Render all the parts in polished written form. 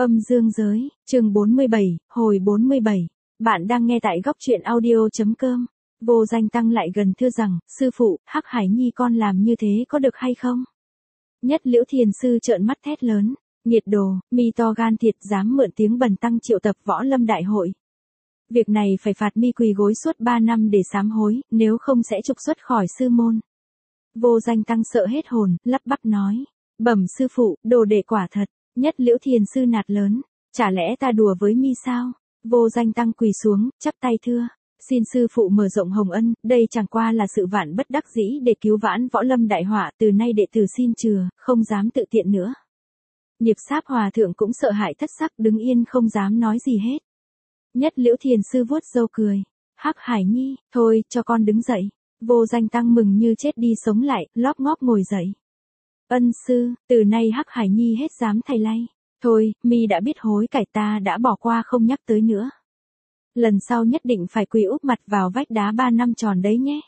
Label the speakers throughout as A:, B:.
A: Âm dương giới, chương 47, hồi 47. Bạn đang nghe tại góc truyện audio.com. Vô Danh Tăng lại gần thưa rằng, sư phụ, Hắc Hải Nhi con làm như thế có được hay không? Nhất Liễu Thiền Sư trợn mắt thét lớn, nghiệt đồ, mi to gan thiệt dám mượn tiếng Bần Tăng triệu tập võ lâm đại hội. Việc này phải phạt mi quỳ gối suốt 3 năm để sám hối, nếu không sẽ trục xuất khỏi sư môn. Vô Danh Tăng sợ hết hồn, lắp bắp nói, bẩm sư phụ, đồ đệ quả thật. Nhất Liễu Thiền Sư nạt lớn, chả lẽ ta đùa với mi sao? Vô Danh Tăng quỳ xuống, chắp tay thưa, xin sư phụ mở rộng hồng ân, đây chẳng qua là sự vạn bất đắc dĩ để cứu vãn võ lâm đại họa, từ nay đệ tử xin chừa, không dám tự tiện nữa. Nghiệp Sáp Hòa thượng cũng sợ hãi thất sắc, đứng yên không dám nói gì hết. Nhất Liễu Thiền Sư vuốt râu cười, Hắc Hải Nhi, thôi cho con đứng dậy. Vô Danh Tăng mừng như chết đi sống lại, lóp ngóp ngồi dậy. Ân sư, từ nay Hắc Hải Nhi hết dám thay lay. Thôi, mi đã biết hối cải, ta đã bỏ qua không nhắc tới nữa. Lần sau nhất định phải quỳ úp mặt vào vách đá 3 năm tròn đấy nhé.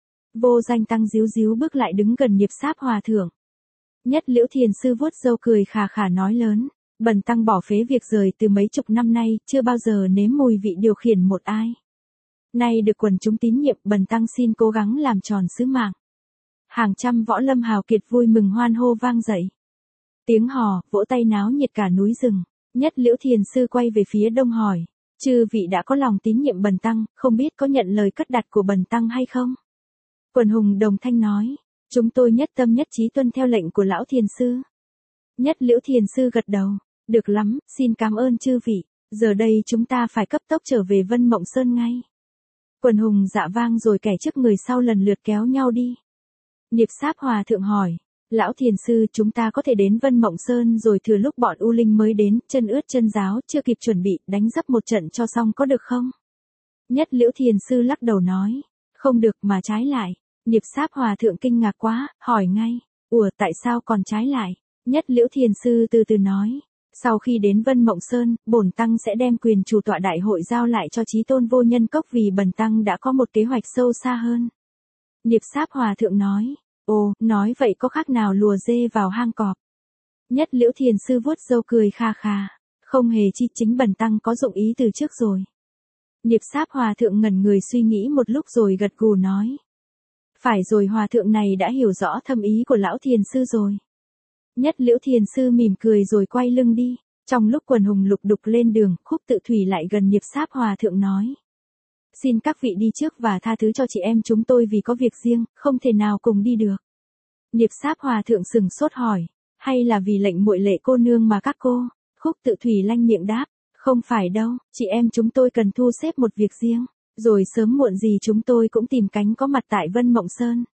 A: Vô Danh Tăng díu díu bước lại đứng gần Nghiệp Sáp Hòa thượng. Nhất Liễu Thiền Sư vuốt râu cười khà khà nói lớn, Bần Tăng bỏ phế việc rời từ mấy chục năm nay, chưa bao giờ nếm mùi vị điều khiển một ai. Nay được quần chúng tín nhiệm, Bần Tăng xin cố gắng làm tròn sứ mạng. Hàng trăm võ lâm hào kiệt vui mừng hoan hô vang dậy. Tiếng hò, vỗ tay náo nhiệt cả núi rừng. Nhất Liễu Thiền Sư quay về phía đông hỏi, chư vị đã có lòng tín nhiệm Bần Tăng, không biết có nhận lời cất đặt của Bần Tăng hay không? Quần hùng đồng thanh nói, chúng tôi nhất tâm nhất trí tuân theo lệnh của Lão Thiền Sư. Nhất Liễu Thiền Sư gật đầu, được lắm, xin cảm ơn chư vị, giờ đây chúng ta phải cấp tốc trở về Vân Mộng Sơn ngay. Quần hùng dạ vang rồi kẻ trước người sau lần lượt kéo nhau đi. Nghiệp Sáp Hòa thượng hỏi, Lão Thiền Sư, chúng ta có thể đến Vân Mộng Sơn rồi thừa lúc bọn U Linh mới đến, chân ướt chân ráo, chưa kịp chuẩn bị, đánh dấp một trận cho xong có được không? Nhất Liễu Thiền Sư lắc đầu nói, không được mà trái lại. Nghiệp Sáp Hòa thượng kinh ngạc quá, hỏi ngay, ủa tại sao còn trái lại? Nhất Liễu Thiền Sư từ từ nói, sau khi đến Vân Mộng Sơn, bổn Tăng sẽ đem quyền chủ tọa đại hội giao lại cho Chí Tôn Vô Nhân Cốc vì Bần Tăng đã có một kế hoạch sâu xa hơn. Nghiệp Sáp Hòa thượng nói, ồ, nói vậy có khác nào lùa dê vào hang cọp? Nhất Liễu Thiền Sư vuốt râu cười kha kha, không hề chi, chính Bần Tăng có dụng ý từ trước rồi. Nghiệp Sáp Hòa thượng ngẩn người suy nghĩ một lúc rồi gật gù nói, phải rồi, hòa thượng này đã hiểu rõ thâm ý của Lão Thiền Sư rồi. Nhất Liễu Thiền Sư mỉm cười rồi quay lưng đi. Trong lúc quần hùng lục đục lên đường, Khúc Tự Thủy lại gần Nghiệp Sáp Hòa thượng nói, xin các vị đi trước và tha thứ cho chị em chúng tôi vì có việc riêng, không thể nào cùng đi được. Nghiệp Sáp Hòa thượng sừng sốt hỏi, hay là vì lệnh muội Lệ cô nương mà các cô? Khúc Tự Thủy lanh miệng đáp, không phải đâu, chị em chúng tôi cần thu xếp một việc riêng, rồi sớm muộn gì chúng tôi cũng tìm cánh có mặt tại Vân Mộng Sơn.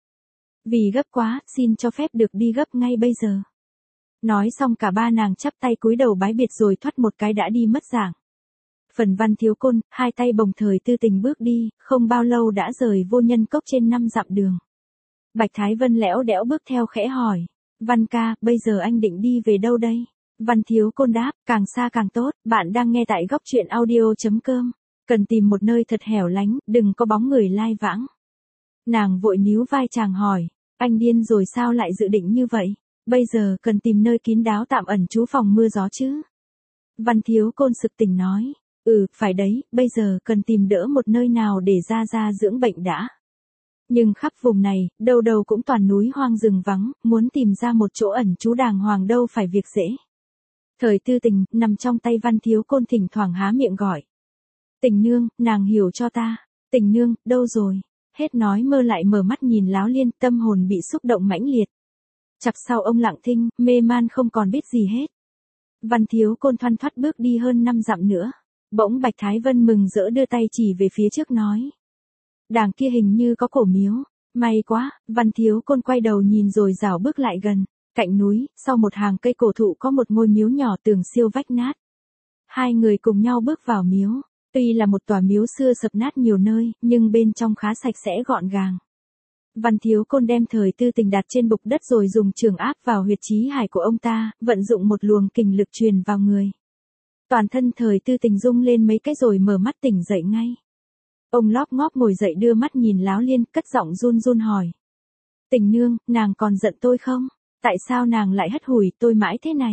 A: Vì gấp quá, xin cho phép được đi gấp ngay bây giờ. Nói xong cả ba nàng chắp tay cúi đầu bái biệt rồi thoắt một cái đã đi mất dạng. Phần Văn Thiếu Côn, hai tay bồng thời tư tình bước đi, không bao lâu đã rời Vô Nhân Cốc trên 5 dặm đường. Bạch Thái Vân lẽo đẽo bước theo khẽ hỏi, Văn ca, bây giờ anh định đi về đâu đây? Văn Thiếu Côn đáp, càng xa càng tốt, bạn đang nghe tại góc truyện audio.com. Cần tìm một nơi thật hẻo lánh, đừng có bóng người lai vãng. Nàng vội níu vai chàng hỏi, anh điên rồi sao lại dự định như vậy? Bây giờ cần tìm nơi kín đáo tạm ẩn trú phòng mưa gió chứ? Văn Thiếu Côn sực tỉnh nói, phải đấy, bây giờ cần tìm đỡ một nơi nào để ra dưỡng bệnh đã. Nhưng khắp vùng này, đâu đâu cũng toàn núi hoang rừng vắng, muốn tìm ra một chỗ ẩn trú đàng hoàng đâu phải việc dễ. Thời tư tình, nằm trong tay Văn Thiếu Côn thỉnh thoảng há miệng gọi. Tình nương, nàng hiểu cho ta. Tình nương, đâu rồi? Hết nói mơ lại mở mắt nhìn Láo Liên, tâm hồn bị xúc động mãnh liệt. Chặp sau ông lặng thinh, mê man không còn biết gì hết. Văn Thiếu Côn thoăn thoắt bước đi hơn 5 dặm nữa. Bỗng Bạch Thái Vân mừng rỡ đưa tay chỉ về phía trước nói, đàng kia hình như có cổ miếu. May quá. Văn Thiếu Côn quay đầu nhìn rồi rảo bước lại gần. Cạnh núi, sau một hàng cây cổ thụ có một ngôi miếu nhỏ tường siêu vách nát. Hai người cùng nhau bước vào miếu. Tuy là một tòa miếu xưa sập nát nhiều nơi, nhưng bên trong khá sạch sẽ gọn gàng. Văn Thiếu Côn đem thời tư tình đặt trên bục đất rồi dùng trường áp vào huyệt chí hải của ông ta, vận dụng một luồng kình lực truyền vào người. Toàn thân thời tư tình rung lên mấy cái rồi mở mắt tỉnh dậy ngay. Ông lóp ngóp ngồi dậy đưa mắt nhìn Láo Liên, cất giọng run run hỏi. Tình nương, nàng còn giận tôi không? Tại sao nàng lại hất hủi tôi mãi thế này?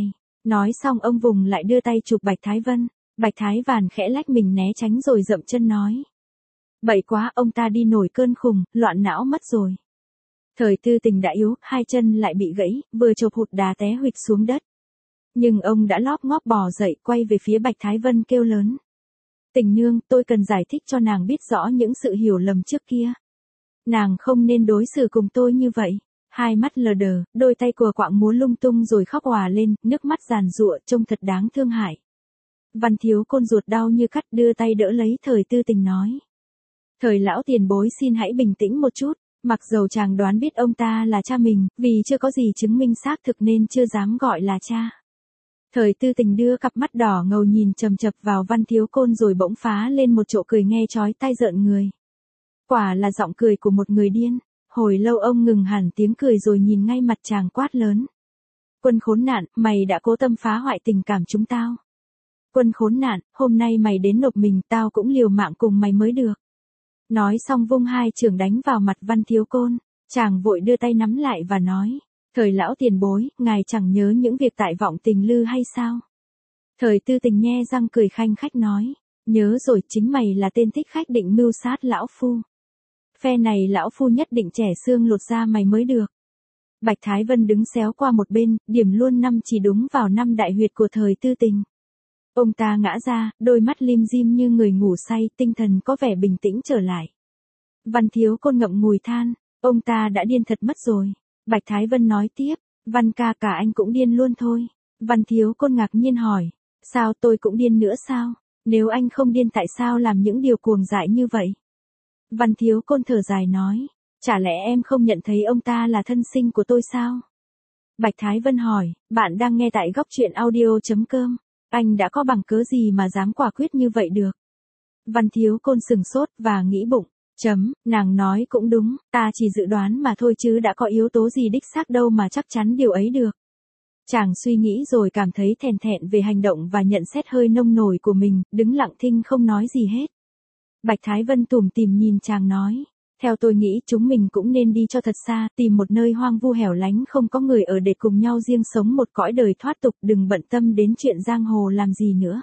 A: Nói xong ông vùng lại đưa tay chụp Bạch Thái Vân. Bạch Thái Vàn khẽ lách mình né tránh rồi dậm chân nói. Bậy quá, ông ta đi nổi cơn khùng, loạn não mất rồi. Thời Tư Tình đã yếu, hai chân lại bị gãy, vừa chộp hụt đá té huỵch xuống đất. Nhưng ông đã lóp ngóp bò dậy, quay về phía Bạch Thái Vân kêu lớn. Tình nương, tôi cần giải thích cho nàng biết rõ những sự hiểu lầm trước kia. Nàng không nên đối xử cùng tôi như vậy. Hai mắt lờ đờ, đôi tay cùa quạng múa lung tung rồi khóc òa lên, nước mắt giàn giụa trông thật đáng thương hại. Văn Thiếu Côn ruột đau như cắt đưa tay đỡ lấy Thời Tư Tình nói. Thời lão tiền bối xin hãy bình tĩnh một chút, mặc dầu chàng đoán biết ông ta là cha mình, vì chưa có gì chứng minh xác thực nên chưa dám gọi là cha. Thời Tư Tình đưa cặp mắt đỏ ngầu nhìn chầm chập vào Văn Thiếu Côn rồi bỗng phá lên một chỗ cười nghe chói tai rợn người. Quả là giọng cười của một người điên. Hồi lâu ông ngừng hẳn tiếng cười rồi nhìn ngay mặt chàng quát lớn. Quân khốn nạn, mày đã cố tâm phá hoại tình cảm chúng tao. Quân khốn nạn, hôm nay mày đến nộp mình, tao cũng liều mạng cùng mày mới được. Nói xong vung hai chưởng đánh vào mặt Văn Thiếu Côn, chàng vội đưa tay nắm lại và nói. Thời lão tiền bối, ngài chẳng nhớ những việc tại Vọng Tình Lư hay sao? Thời Tư Tình nhe răng cười khanh khách nói. Nhớ rồi, chính mày là tên thích khách định mưu sát lão phu. Phe này lão phu nhất định chẻ xương lột da mày mới được. Bạch Thái Vân đứng xéo qua một bên, điểm luôn năm chỉ đúng vào năm đại huyệt của Thời Tư Tình. Ông ta ngã ra, đôi mắt lim dim như người ngủ say, tinh thần có vẻ bình tĩnh trở lại. Văn Thiếu Côn ngậm ngùi than, ông ta đã điên thật mất rồi. Bạch Thái Vân nói tiếp, Văn ca cả anh cũng điên luôn thôi. Văn Thiếu Côn ngạc nhiên hỏi, sao tôi cũng điên nữa sao? Nếu anh không điên tại sao làm những điều cuồng dại như vậy? Văn Thiếu Côn thở dài nói, chả lẽ em không nhận thấy ông ta là thân sinh của tôi sao? Bạch Thái Vân hỏi, bạn đang nghe tại góc truyện audio.com, anh đã có bằng cớ gì mà dám quả quyết như vậy được? Văn Thiếu Côn sừng sốt và nghĩ bụng, nàng nói cũng đúng, ta chỉ dự đoán mà thôi chứ đã có yếu tố gì đích xác đâu mà chắc chắn điều ấy được. Chàng suy nghĩ rồi cảm thấy thèn thẹn về hành động và nhận xét hơi nông nổi của mình, đứng lặng thinh không nói gì hết. Bạch Thái Vân tủm tỉm nhìn chàng nói, theo tôi nghĩ chúng mình cũng nên đi cho thật xa, tìm một nơi hoang vu hẻo lánh không có người ở để cùng nhau riêng sống một cõi đời thoát tục, đừng bận tâm đến chuyện giang hồ làm gì nữa.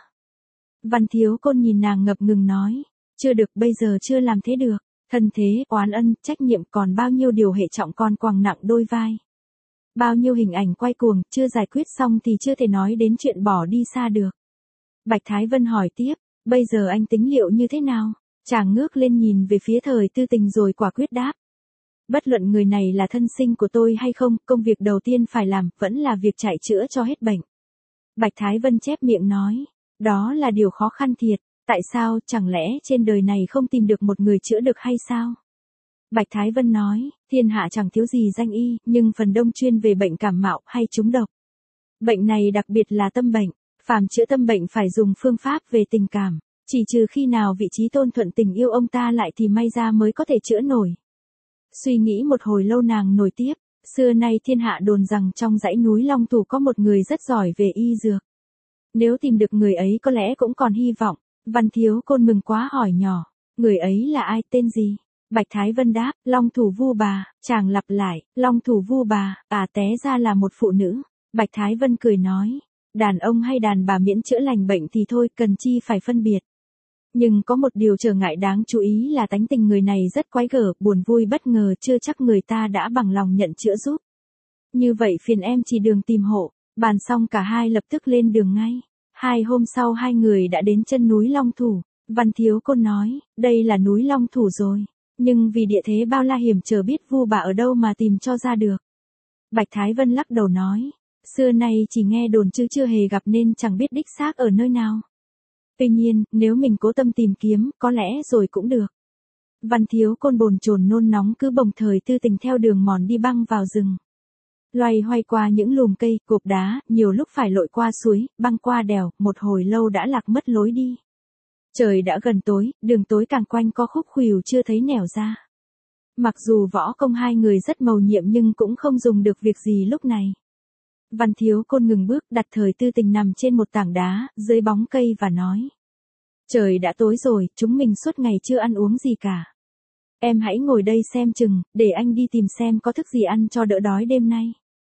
A: Văn Thiếu Côn nhìn nàng ngập ngừng nói, chưa được, bây giờ chưa làm thế được, thân thế, oán ân, trách nhiệm còn bao nhiêu điều hệ trọng con quàng nặng đôi vai. Bao nhiêu hình ảnh quay cuồng, chưa giải quyết xong thì chưa thể nói đến chuyện bỏ đi xa được. Bạch Thái Vân hỏi tiếp, bây giờ anh tính liệu như thế nào? Chàng ngước lên nhìn về phía Thời Tư Tình rồi quả quyết đáp. Bất luận người này là thân sinh của tôi hay không, công việc đầu tiên phải làm vẫn là việc chạy chữa cho hết bệnh. Bạch Thái Vân chép miệng nói, đó là điều khó khăn thiệt, tại sao, chẳng lẽ trên đời này không tìm được một người chữa được hay sao? Bạch Thái Vân nói, thiên hạ chẳng thiếu gì danh y, nhưng phần đông chuyên về bệnh cảm mạo hay trúng độc. Bệnh này đặc biệt là tâm bệnh, phàm chữa tâm bệnh phải dùng phương pháp về tình cảm, chỉ trừ khi nào vị trí tôn thuận tình yêu ông ta lại thì may ra mới có thể chữa nổi. Suy nghĩ một hồi lâu nàng nổi tiếp, xưa nay thiên hạ đồn rằng trong dãy núi Long Thủ có một người rất giỏi về y dược. Nếu tìm được người ấy có lẽ cũng còn hy vọng. Văn Thiếu Côn mừng quá hỏi nhỏ, người ấy là ai, tên gì? Bạch Thái Vân đáp, Long Thủ Vu Bà. Chàng lặp lại, Long Thủ Vu Bà, té ra là một phụ nữ. Bạch Thái Vân cười nói, đàn ông hay đàn bà miễn chữa lành bệnh thì thôi, cần chi phải phân biệt. Nhưng có một điều trở ngại đáng chú ý là tánh tình người này rất quái gở, buồn vui bất ngờ, chưa chắc người ta đã bằng lòng nhận chữa giúp. Như vậy phiền em chỉ đường tìm hộ. Bàn xong cả hai lập tức lên đường ngay. 2 hôm sau hai người đã đến chân núi Long Thủ. Văn Thiếu Côn nói, đây là núi Long Thủ rồi. Nhưng vì địa thế bao la hiểm trở biết Vu Bà ở đâu mà tìm cho ra được. Bạch Thái Vân lắc đầu nói, xưa nay chỉ nghe đồn chứ chưa hề gặp nên chẳng biết đích xác ở nơi nào. Tuy nhiên, nếu mình cố tâm tìm kiếm, có lẽ rồi cũng được. Văn Thiếu Côn bồn chồn nôn nóng cứ bồng Thời Tư Tình theo đường mòn đi băng vào rừng. Loay hoay qua những lùm cây, cột đá, nhiều lúc phải lội qua suối, băng qua đèo, một hồi lâu đã lạc mất lối đi. Trời đã gần tối, đường tối càng quanh co khúc khuỷu chưa thấy nẻo ra. Mặc dù võ công hai người rất mầu nhiệm nhưng cũng không dùng được việc gì lúc này. Văn Thiếu Côn ngừng bước, đặt Thời Tư Tình nằm trên một tảng đá, dưới bóng cây và nói. Trời đã tối rồi, chúng mình suốt ngày chưa ăn uống gì cả. Em hãy ngồi đây xem chừng, để anh đi tìm xem có thức gì ăn cho đỡ đói đêm nay.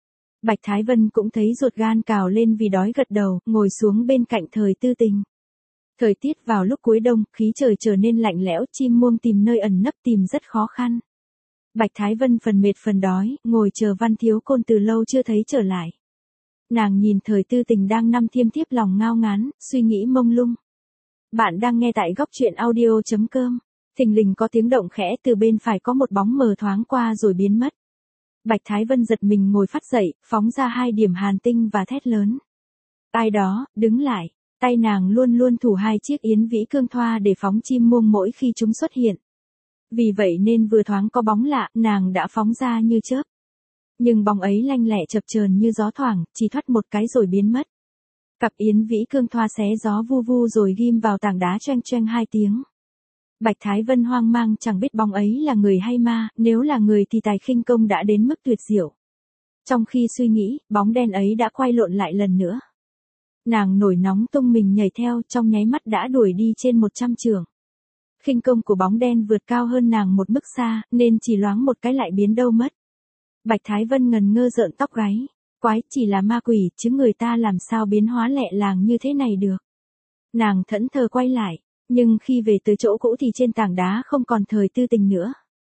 A: Bạch Thái Vân cũng thấy ruột gan cào lên vì đói, gật đầu, ngồi xuống bên cạnh Thời Tư Tình. Thời tiết vào lúc cuối đông, khí trời trở nên lạnh lẽo, chim muông tìm nơi ẩn nấp tìm rất khó khăn. Bạch Thái Vân phần mệt phần đói, ngồi chờ Văn Thiếu Côn từ lâu chưa thấy trở lại. Nàng nhìn Thời Tư Tình đang nằm thiêm thiếp lòng ngao ngán, suy nghĩ mông lung. Bạn đang nghe tại góc truyện audio.com. Thình lình có tiếng động khẽ, từ bên phải có một bóng mờ thoáng qua rồi biến mất. Bạch Thái Vân giật mình ngồi phát dậy, phóng ra 2 điểm hàn tinh và thét lớn. Ai đó, đứng lại. Tay nàng luôn luôn thủ 2 chiếc yến vĩ cương thoa để phóng chim muông mỗi khi chúng xuất hiện. Vì vậy nên vừa thoáng có bóng lạ, nàng đã phóng ra như chớp. Nhưng bóng ấy lanh lẹ chập chờn như gió thoảng, chỉ thoát một cái rồi biến mất. Cặp yến vĩ cương thoa xé gió vu vu rồi ghim vào tảng đá choeng choeng 2 tiếng. Bạch Thái Vân hoang mang chẳng biết bóng ấy là người hay ma, nếu là người thì tài khinh công đã đến mức tuyệt diệu. Trong khi suy nghĩ, bóng đen ấy đã quay lộn lại lần nữa. Nàng nổi nóng tung mình nhảy theo, trong nháy mắt đã đuổi đi trên 100 trượng. Khinh công của bóng đen vượt cao hơn nàng một mức xa, nên chỉ loáng một cái lại biến đâu mất. Bạch Thái Vân ngần ngơ rợn tóc gáy. Quái, chỉ là ma quỷ, chứ người ta làm sao biến hóa lẹ làng như thế này được. Nàng thẫn thờ quay lại, nhưng khi về tới chỗ cũ thì trên tảng đá không còn Thời Tư Tình nữa.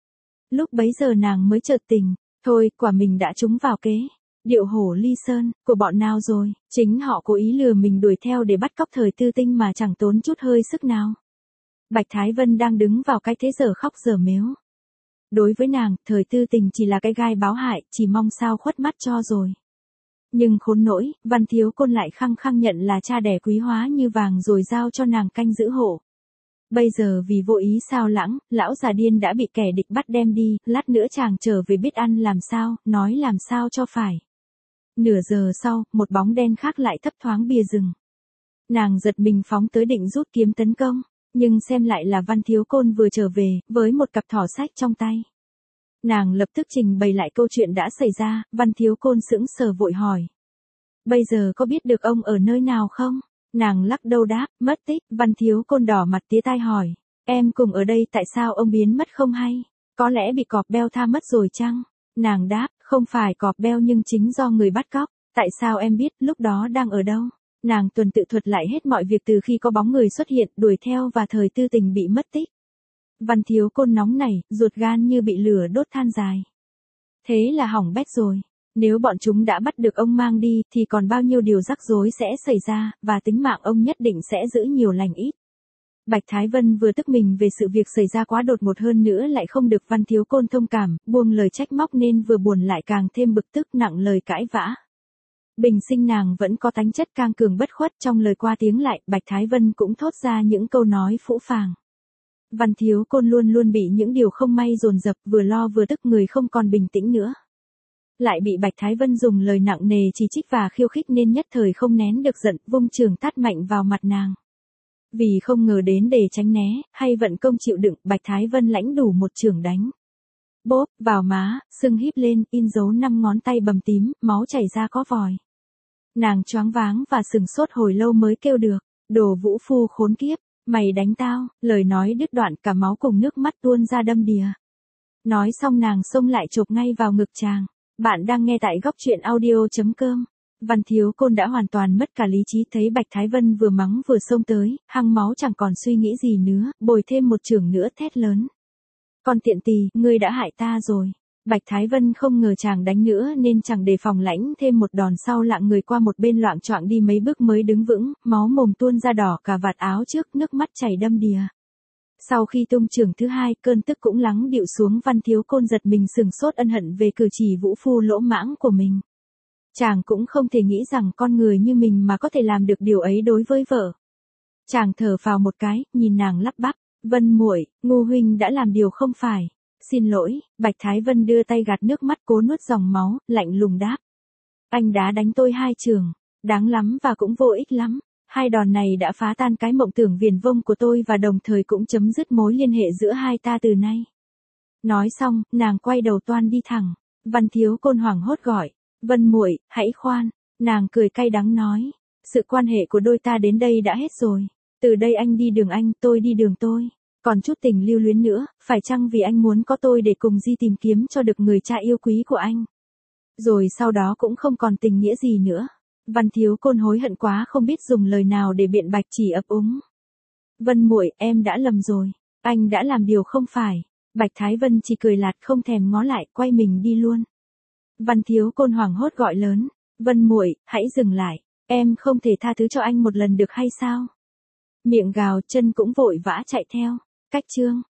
A: Lúc bấy giờ nàng mới chợt tình, thôi, quả mình đã trúng vào kế. Điệu hổ ly sơn, của bọn nào rồi, chính họ cố ý lừa mình đuổi theo để bắt cóc Thời Tư Tinh mà chẳng tốn chút hơi sức nào. Bạch Thái Vân đang đứng vào cái thế giờ khóc giờ mếu. Đối với nàng, Thời Tư Tình chỉ là cái gai báo hại, chỉ mong sao khuất mắt cho rồi. Nhưng khốn nỗi, Văn Thiếu Côn lại khăng khăng nhận là cha đẻ quý hóa như vàng rồi giao cho nàng canh giữ hộ. Bây giờ vì vô ý sao lãng, lão già điên đã bị kẻ địch bắt đem đi, lát nữa chàng trở về biết ăn làm sao, nói làm sao cho phải. Nửa giờ sau, một bóng đen khác lại thấp thoáng bìa rừng. Nàng giật mình phóng tới định rút kiếm tấn công, nhưng xem lại là Văn Thiếu Côn vừa trở về, với một cặp thỏ sách trong tay. Nàng lập tức trình bày lại câu chuyện đã xảy ra, Văn Thiếu Côn sững sờ vội hỏi. Bây giờ có biết được ông ở nơi nào không? Nàng lắc đầu đáp, mất tích. Văn Thiếu Côn đỏ mặt tía tai hỏi. Em cùng ở đây tại sao ông biến mất không hay? Có lẽ bị cọp beo tha mất rồi chăng? Nàng đáp, không phải cọp beo nhưng chính do người bắt cóc. Tại sao em biết lúc đó đang ở đâu? Nàng tuần tự thuật lại hết mọi việc từ khi có bóng người xuất hiện, đuổi theo và Thời Tư Tình bị mất tích. Văn Thiếu Côn nóng nảy, ruột gan như bị lửa đốt than dài. Thế là hỏng bét rồi. Nếu bọn chúng đã bắt được ông mang đi thì còn bao nhiêu điều rắc rối sẽ xảy ra, và tính mạng ông nhất định sẽ giữ nhiều lành ít. Bạch Thái Vân vừa tức mình về sự việc xảy ra quá đột ngột hơn nữa lại không được Văn Thiếu Côn thông cảm, buông lời trách móc nên vừa buồn lại càng thêm bực tức nặng lời cãi vã. Bình sinh nàng vẫn có tánh chất cang cường bất khuất, trong lời qua tiếng lại, Bạch Thái Vân cũng thốt ra những câu nói phũ phàng. Văn Thiếu Côn luôn luôn bị những điều không may dồn dập, vừa lo vừa tức người không còn bình tĩnh nữa. Lại bị Bạch Thái Vân dùng lời nặng nề chỉ trích và khiêu khích nên nhất thời không nén được giận, vung chưởng tát mạnh vào mặt nàng. Vì không ngờ đến để tránh né, hay vận công chịu đựng, Bạch Thái Vân lãnh đủ một chưởng đánh. Bốp, vào má, sưng híp lên, in dấu 5 ngón tay bầm tím, máu chảy ra có vòi. Nàng choáng váng và sừng sốt hồi lâu mới kêu được, đồ vũ phu khốn kiếp, mày đánh tao, lời nói đứt đoạn cả máu cùng nước mắt tuôn ra đâm đìa. Nói xong nàng xông lại chộp ngay vào ngực chàng. Bạn đang nghe tại góc truyện audio.com. Văn Thiếu Côn đã hoàn toàn mất cả lý trí, thấy Bạch Thái Vân vừa mắng vừa xông tới, hăng máu chẳng còn suy nghĩ gì nữa, bồi thêm một chưởng nữa thét lớn. Con tiện tỳ, ngươi đã hại ta rồi. Bạch Thái Vân không ngờ chàng đánh nữa nên chẳng đề phòng lãnh thêm một đòn sau lạng người qua một bên loạng choạng đi mấy bước mới đứng vững, máu mồm tuôn ra đỏ cả vạt áo trước, nước mắt chảy đâm đìa. Sau khi tung chưởng thứ hai, cơn tức cũng lắng dịu xuống, Văn Thiếu Côn giật mình sừng sốt ân hận về cử chỉ vũ phu lỗ mãng của mình. Chàng cũng không thể nghĩ rằng con người như mình mà có thể làm được điều ấy đối với vợ. Chàng thở phào một cái, nhìn nàng lắp bắp, Vân muội, ngu huynh đã làm điều không phải. Xin lỗi. Bạch Thái Vân đưa tay gạt nước mắt cố nuốt dòng máu, lạnh lùng đáp. Anh đã đánh tôi 2 chưởng, đáng lắm và cũng vô ích lắm. 2 đòn này đã phá tan cái mộng tưởng viển vông của tôi và đồng thời cũng chấm dứt mối liên hệ giữa hai ta từ nay. Nói xong, nàng quay đầu toan đi thẳng. Văn Thiếu Côn hoảng hốt gọi, Vân muội, hãy khoan. Nàng cười cay đắng nói, sự quan hệ của đôi ta đến đây đã hết rồi. Từ đây anh đi đường anh, tôi đi đường tôi. Còn chút tình lưu luyến nữa, phải chăng vì anh muốn có tôi để cùng đi tìm kiếm cho được người cha yêu quý của anh? Rồi sau đó cũng không còn tình nghĩa gì nữa. Văn Thiếu Côn hối hận quá không biết dùng lời nào để biện bạch, chỉ ấp úng. Vân muội, em đã lầm rồi. Anh đã làm điều không phải. Bạch Thái Vân chỉ cười lạt không thèm ngó lại, quay mình đi luôn. Văn Thiếu Côn hoảng hốt gọi lớn. Vân muội, hãy dừng lại. Em không thể tha thứ cho anh một lần được hay sao? Miệng gào, chân cũng vội vã chạy theo. Cách chương